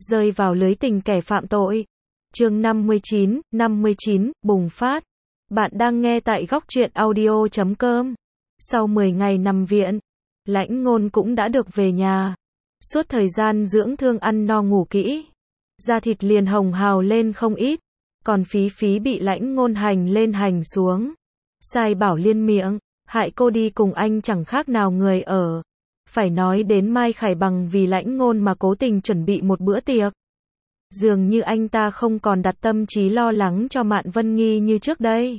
rơi vào lưới tình kẻ phạm tội. Chương 59, bùng phát. Bạn đang nghe tại góc truyện audio.com. Sau 10 ngày nằm viện, Lãnh Ngôn cũng đã được về nhà. Suốt thời gian dưỡng thương ăn no ngủ kỹ, da thịt liền hồng hào lên không ít. Còn Phí Phí bị Lãnh Ngôn hành lên hành xuống, sai bảo liên miệng, hại cô đi cùng anh chẳng khác nào người ở. Phải nói đến Mai Khải Bằng vì Lãnh Ngôn mà cố tình chuẩn bị một bữa tiệc. Dường như anh ta không còn đặt tâm trí lo lắng cho Mạn Vân Nghi như trước đây.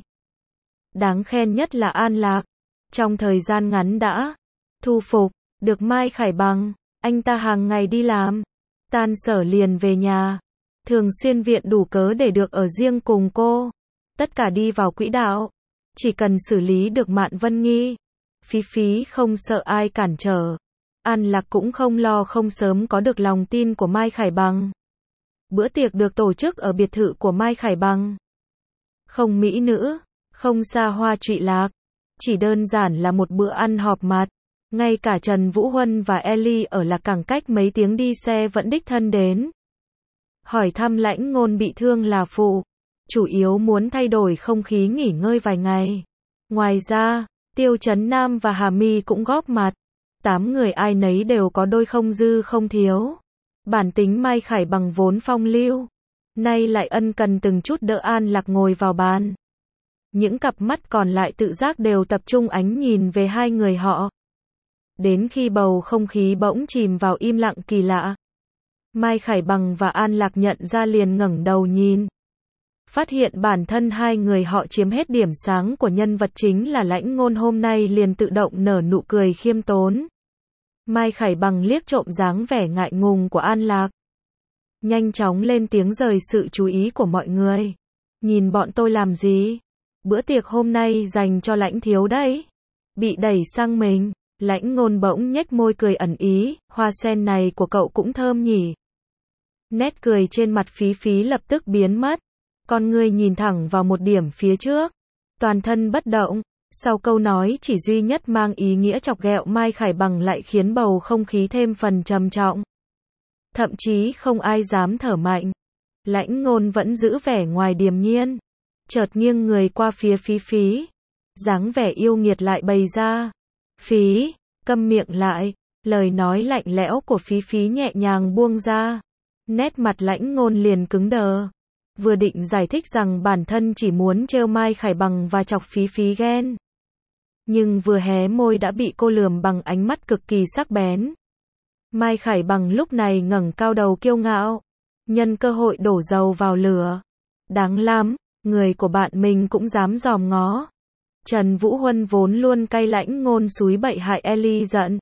Đáng khen nhất là An Lạc, trong thời gian ngắn đã thu phục được Mai Khải Bằng. Anh ta hàng ngày đi làm, tan sở liền về nhà, thường xuyên viện đủ cớ để được ở riêng cùng cô. Tất cả đi vào quỹ đạo, chỉ cần xử lý được Mạn Vân Nghi, Phí Phí không sợ ai cản trở. An Lạc cũng không lo không sớm có được lòng tin của Mai Khải Bằng. Bữa tiệc được tổ chức ở biệt thự của Mai Khải Bằng. Không mỹ nữ, không xa hoa trụy lạc, chỉ đơn giản là một bữa ăn họp mặt. Ngay cả Trần Vũ Huân và Ellie ở Lạc Cảng cách mấy tiếng đi xe vẫn đích thân đến. Hỏi thăm Lãnh Ngôn bị thương là phụ, chủ yếu muốn thay đổi không khí nghỉ ngơi vài ngày. Ngoài ra, Tiêu Chấn Nam và Hà My cũng góp mặt. 8 người ai nấy đều có đôi không dư không thiếu. Bản tính Mai Khải Bằng vốn phong lưu, nay lại ân cần từng chút đỡ An Lạc ngồi vào bàn. Những cặp mắt còn lại tự giác đều tập trung ánh nhìn về hai người họ. Đến khi bầu không khí bỗng chìm vào im lặng kỳ lạ, Mai Khải Bằng và An Lạc nhận ra liền ngẩng đầu nhìn. Phát hiện bản thân hai người họ chiếm hết điểm sáng của nhân vật chính là Lãnh Ngôn, hôm nay liền tự động nở nụ cười khiêm tốn. Mai Khải Bằng liếc trộm dáng vẻ ngại ngùng của An Lạc, nhanh chóng lên tiếng rời sự chú ý của mọi người. Nhìn bọn tôi làm gì? Bữa tiệc hôm nay dành cho Lãnh thiếu đấy. Bị đẩy sang mình, Lãnh Ngôn bỗng nhếch môi cười ẩn ý, hoa sen này của cậu cũng thơm nhỉ. Nét cười trên mặt Phí Phí lập tức biến mất, con ngươi nhìn thẳng vào một điểm phía trước, toàn thân bất động. Sau câu nói chỉ duy nhất mang ý nghĩa chọc ghẹo Mai Khải Bằng lại khiến bầu không khí thêm phần trầm trọng. Thậm chí không ai dám thở mạnh. Lãnh Ngôn vẫn giữ vẻ ngoài điềm nhiên, chợt nghiêng người qua phía Phí Phí, dáng vẻ yêu nghiệt lại bày ra. Phí, câm miệng lại. Lời nói lạnh lẽo của Phí Phí nhẹ nhàng buông ra. Nét mặt Lãnh Ngôn liền cứng đờ. Vừa định giải thích rằng bản thân chỉ muốn trêu Mai Khải Bằng và chọc Phí Phí ghen, nhưng vừa hé môi đã bị cô lườm bằng ánh mắt cực kỳ sắc bén. Mai Khải Bằng lúc này ngẩng cao đầu kiêu ngạo, nhân cơ hội đổ dầu vào lửa. Đáng lắm, người của bạn mình cũng dám dòm ngó. Trần Vũ Huân vốn luôn cay Lãnh Ngôn xúi bậy hại Ellie giận.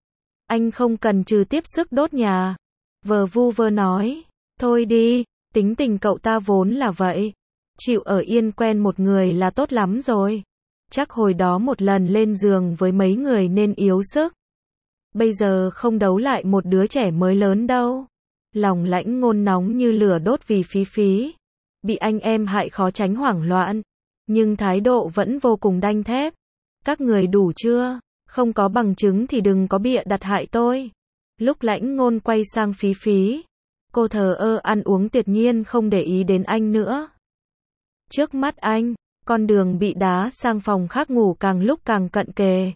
Anh không cần trừ tiếp sức đốt nhà. Vờ vu vơ nói, thôi đi, tính tình cậu ta vốn là vậy. Chịu ở yên quen một người là tốt lắm rồi. Chắc hồi đó một lần lên giường với mấy người nên yếu sức. Bây giờ không đấu lại một đứa trẻ mới lớn đâu. Lòng Lãnh Ngôn nóng như lửa đốt vì Phí Phí. Bị anh em hại khó tránh hoảng loạn. Nhưng thái độ vẫn vô cùng đanh thép. Các người đủ chưa? Không có bằng chứng thì đừng có bịa đặt hại tôi. Lúc Lãnh Ngôn quay sang Phí Phí, cô thờ ơ ăn uống tuyệt nhiên không để ý đến anh nữa. Trước mắt anh, con đường bị đá sang phòng khác ngủ càng lúc càng cận kề.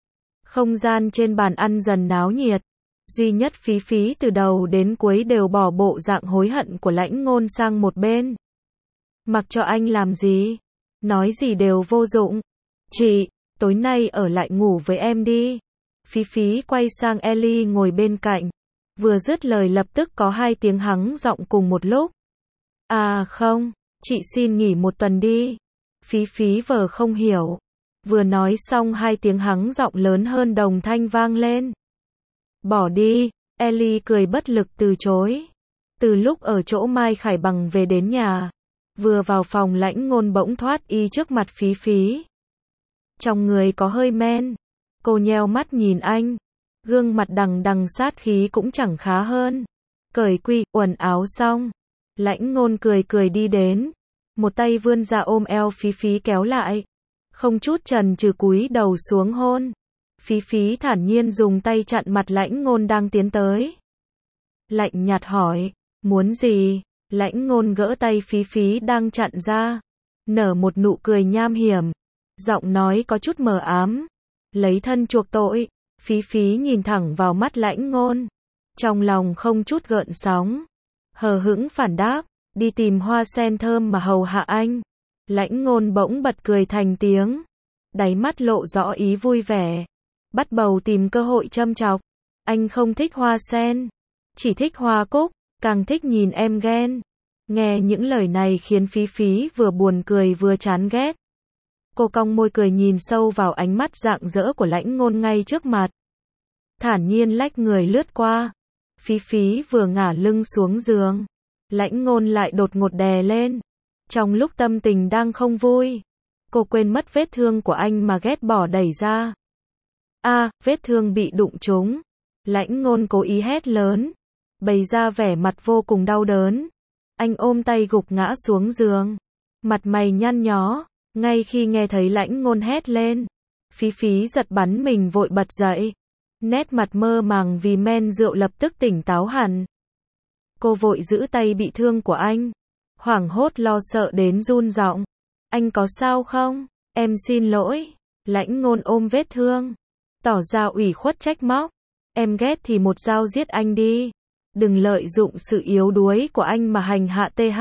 Không gian trên bàn ăn dần náo nhiệt. Duy nhất Phí Phí từ đầu đến cuối đều bỏ bộ dạng hối hận của Lãnh Ngôn sang một bên. Mặc cho anh làm gì, nói gì đều vô dụng. Chị, tối nay ở lại ngủ với em đi. Phí Phí quay sang Ellie ngồi bên cạnh. Vừa dứt lời lập tức có hai tiếng hắng giọng cùng một lúc. À không, chị xin nghỉ một tuần đi. Phí Phí vờ không hiểu. Vừa nói xong hai tiếng hắng giọng lớn hơn đồng thanh vang lên. Bỏ đi, Ellie cười bất lực từ chối. Từ lúc ở chỗ Mai Khải Bằng về đến nhà, vừa vào phòng Lãnh Ngôn bỗng thoát y trước mặt Phí Phí. Trong người có hơi men. Cô nheo mắt nhìn anh. Gương mặt đằng đằng sát khí cũng chẳng khá hơn. Cởi quần áo xong, Lãnh Ngôn cười cười đi đến. Một tay vươn ra ôm eo Phí Phí kéo lại. Không chút chần chừ cúi đầu xuống hôn. Phí Phí thản nhiên dùng tay chặn mặt Lãnh Ngôn đang tiến tới. Lạnh nhạt hỏi, Muốn gì? Lãnh Ngôn gỡ tay Phí Phí đang chặn ra, nở một nụ cười nham hiểm, giọng nói có chút mờ ám. Lấy thân chuộc tội. Phí Phí nhìn thẳng vào mắt Lãnh Ngôn, trong lòng không chút gợn sóng, hờ hững phản đáp, đi tìm hoa sen thơm mà hầu hạ anh. Lãnh Ngôn bỗng bật cười thành tiếng, đáy mắt lộ rõ ý vui vẻ, bắt đầu tìm cơ hội châm chọc. Anh không thích hoa sen, chỉ thích hoa cúc, càng thích nhìn em ghen. Nghe những lời này khiến Phí Phí vừa buồn cười vừa chán ghét. Cô cong môi cười nhìn sâu vào ánh mắt rạng rỡ của Lãnh Ngôn ngay trước mặt, thản nhiên lách người lướt qua. Phí Phí vừa ngả lưng xuống giường, Lãnh Ngôn lại đột ngột đè lên. Trong lúc tâm tình đang không vui, cô quên mất vết thương của anh mà ghét bỏ đẩy ra. Vết thương bị đụng trúng. Lãnh Ngôn cố ý hét lớn, bày ra vẻ mặt vô cùng đau đớn. Anh ôm tay gục ngã xuống giường, mặt mày nhăn nhó. Ngay khi nghe thấy Lãnh Ngôn hét lên, Phí Phí giật bắn mình vội bật dậy, nét mặt mơ màng vì men rượu lập tức tỉnh táo hẳn. Cô vội giữ tay bị thương của anh, hoảng hốt lo sợ đến run giọng. Anh có sao không? Em xin lỗi. Lãnh Ngôn ôm vết thương, tỏ ra ủy khuất trách móc. Em ghét thì một dao giết anh đi. Đừng lợi dụng sự yếu đuối của anh mà hành hạ TH.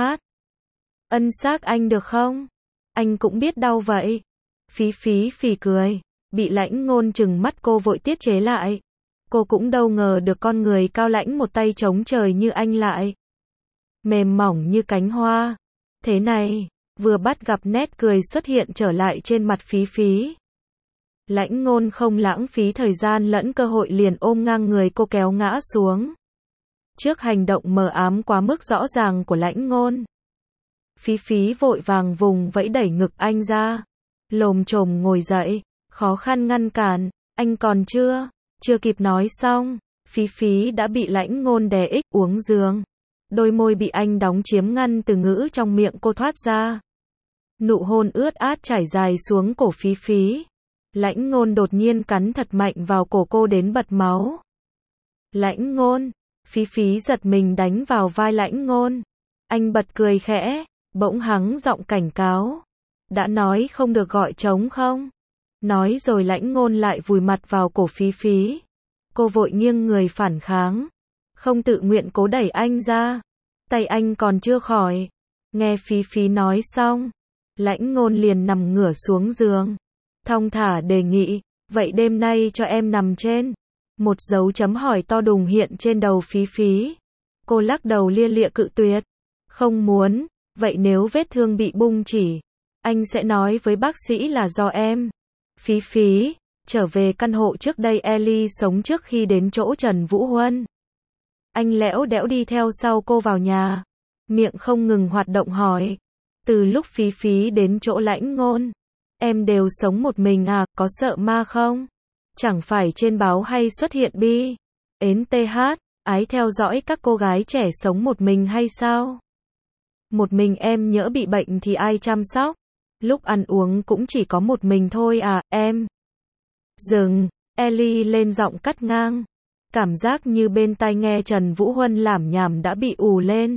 Ân xác anh được không? Anh cũng biết đau vậy. Phí Phí phì cười, bị Lãnh Ngôn trừng mắt cô vội tiết chế lại. Cô cũng đâu ngờ được con người cao lãnh một tay chống trời như anh lại mềm mỏng như cánh hoa. Thế này, vừa bắt gặp nét cười xuất hiện trở lại trên mặt Phí Phí. Lãnh Ngôn không lãng phí thời gian lẫn cơ hội liền ôm ngang người cô kéo ngã xuống. Trước hành động mờ ám quá mức rõ ràng của Lãnh Ngôn, Phí Phí vội vàng vùng vẫy đẩy ngực anh ra, lồm chồm ngồi dậy, khó khăn ngăn cản. Anh còn chưa kịp nói xong, Phí Phí đã bị Lãnh Ngôn đè ích uống giường. Đôi môi bị anh đóng chiếm ngăn từ ngữ trong miệng cô thoát ra. Nụ hôn ướt át trải dài xuống cổ Phí Phí. Lãnh Ngôn đột nhiên cắn thật mạnh vào cổ cô đến bật máu. Lãnh Ngôn. Phí Phí giật mình đánh vào vai Lãnh Ngôn. Anh bật cười khẽ, bỗng hắng giọng cảnh cáo. Đã nói không được gọi trống không? Nói rồi Lãnh Ngôn lại vùi mặt vào cổ Phí Phí. Cô vội nghiêng người phản kháng, không tự nguyện cố đẩy anh ra. Tay anh còn chưa khỏi. Nghe Phí Phí nói xong, Lãnh Ngôn liền nằm ngửa xuống giường, thong thả đề nghị, vậy đêm nay cho em nằm trên. Một dấu chấm hỏi to đùng hiện trên đầu Phí Phí. Cô lắc đầu lia lịa cự tuyệt. Không muốn. Vậy nếu vết thương bị bung chỉ, anh sẽ nói với bác sĩ là do em. Phí Phí trở về căn hộ trước đây Ellie sống trước khi đến chỗ Trần Vũ Huân. Anh lẽo đẽo đi theo sau cô vào nhà, miệng không ngừng hoạt động hỏi. Từ lúc Phí Phí đến chỗ Lãnh Ngôn, em đều sống một mình à, có sợ ma không? Chẳng phải trên báo hay xuất hiện bi ến TH, ái theo dõi các cô gái trẻ sống một mình hay sao? Một mình em nhỡ bị bệnh thì ai chăm sóc? Lúc ăn uống cũng chỉ có một mình thôi à, em. Dừng, Ellie lên giọng cắt ngang. Cảm giác như bên tai nghe Trần Vũ Huân lảm nhảm đã bị ù lên.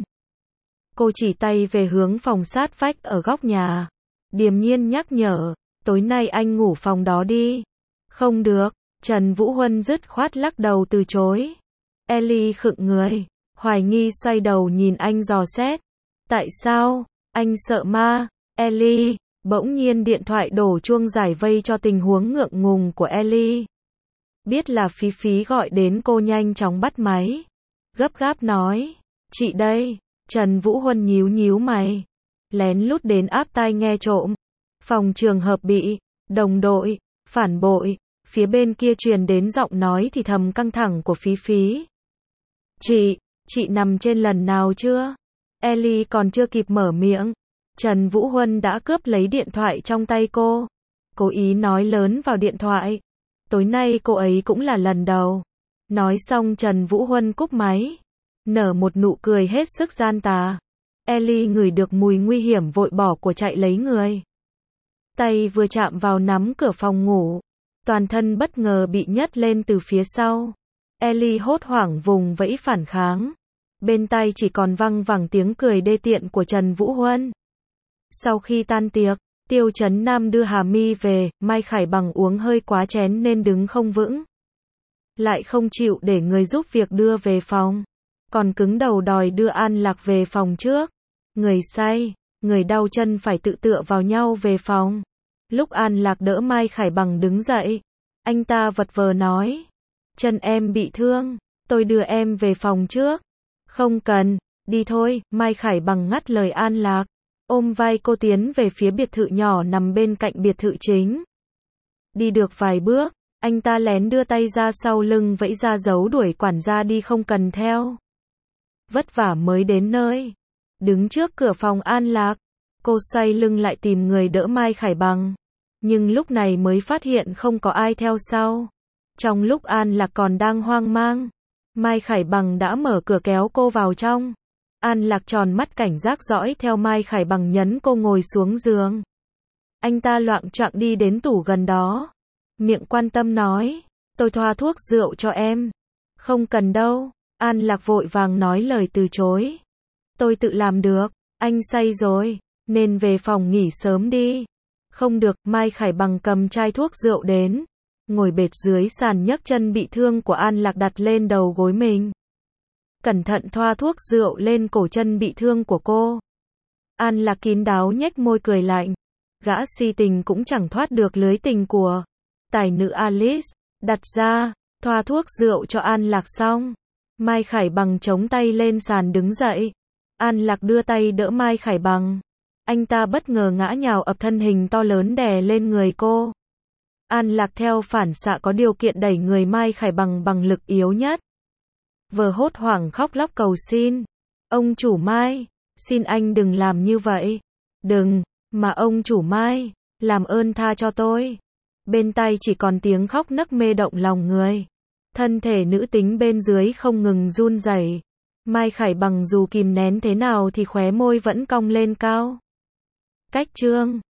Cô chỉ tay về hướng phòng sát vách ở góc nhà, điềm nhiên nhắc nhở, tối nay anh ngủ phòng đó đi. Không được, Trần Vũ Huân dứt khoát lắc đầu từ chối. Ellie khựng người, hoài nghi xoay đầu nhìn anh dò xét. Tại sao? Anh sợ ma? Ellie, bỗng nhiên điện thoại đổ chuông giải vây cho tình huống ngượng ngùng của Ellie. Biết là Phí Phí gọi đến cô nhanh chóng bắt máy. Gấp gáp nói, chị đây. Trần Vũ Huân nhíu nhíu mày, lén lút đến áp tai nghe trộm. Phòng trường hợp bị đồng đội phản bội. Phía bên kia truyền đến giọng nói thì thầm căng thẳng của Phí Phí. Chị nằm trên lần nào chưa? Ellie còn chưa kịp mở miệng, Trần Vũ Huân đã cướp lấy điện thoại trong tay cô. Cố ý nói lớn vào điện thoại. Tối nay cô ấy cũng là lần đầu. Nói xong Trần Vũ Huân cúp máy, nở một nụ cười hết sức gian tà. Ellie ngửi được mùi nguy hiểm vội bỏ của chạy lấy người. Tay vừa chạm vào nắm cửa phòng ngủ, toàn thân bất ngờ bị nhấc lên từ phía sau. Ellie hốt hoảng vùng vẫy phản kháng. Bên tai chỉ còn văng vẳng tiếng cười đê tiện của Trần Vũ Huân. Sau khi tan tiệc, Tiêu Chấn Nam đưa Hà My về, Mai Khải Bằng uống hơi quá chén nên đứng không vững. Lại không chịu để người giúp việc đưa về phòng. Còn cứng đầu đòi đưa An Lạc về phòng trước. Người say, người đau chân phải tự tựa vào nhau về phòng. Lúc An Lạc đỡ Mai Khải Bằng đứng dậy, anh ta vật vờ nói. Chân em bị thương, tôi đưa em về phòng trước. Không cần, đi thôi, Mai Khải Bằng ngắt lời An Lạc. Ôm vai cô tiến về phía biệt thự nhỏ nằm bên cạnh biệt thự chính. Đi được vài bước, anh ta lén đưa tay ra sau lưng vẫy ra dấu đuổi quản gia đi không cần theo. Vất vả mới đến nơi. Đứng trước cửa phòng An Lạc, cô xoay lưng lại tìm người đỡ Mai Khải Bằng. Nhưng lúc này mới phát hiện không có ai theo sau. Trong lúc An Lạc còn đang hoang mang, Mai Khải Bằng đã mở cửa kéo cô vào trong. An Lạc tròn mắt cảnh giác dõi theo Mai Khải Bằng nhấn cô ngồi xuống giường. Anh ta loạng choạng đi đến tủ gần đó. Miệng quan tâm nói, tôi thoa thuốc rượu cho em. Không cần đâu. An Lạc vội vàng nói lời từ chối. Tôi tự làm được, anh say rồi, nên về phòng nghỉ sớm đi. Không được, Mai Khải Bằng cầm chai thuốc rượu đến. Ngồi bệt dưới sàn nhấc chân bị thương của An Lạc đặt lên đầu gối mình. Cẩn thận thoa thuốc rượu lên cổ chân bị thương của cô. An Lạc kín đáo nhếch môi cười lạnh. Gã si tình cũng chẳng thoát được lưới tình của tài nữ Alice. Đặt ra, thoa thuốc rượu cho An Lạc xong. Mai Khải Bằng chống tay lên sàn đứng dậy. An Lạc đưa tay đỡ Mai Khải Bằng. Anh ta bất ngờ ngã nhào ập thân hình to lớn đè lên người cô. An Lạc theo phản xạ có điều kiện đẩy người Mai Khải Bằng bằng lực yếu nhất. Vừa hốt hoảng khóc lóc cầu xin. Ông chủ Mai, xin anh đừng làm như vậy. Đừng, mà ông chủ Mai, làm ơn tha cho tôi. Bên tai chỉ còn tiếng khóc nấc mê động lòng người. Thân thể nữ tính bên dưới không ngừng run rẩy. Mai Khải Bằng dù kìm nén thế nào thì khóe môi vẫn cong lên cao. Cách chương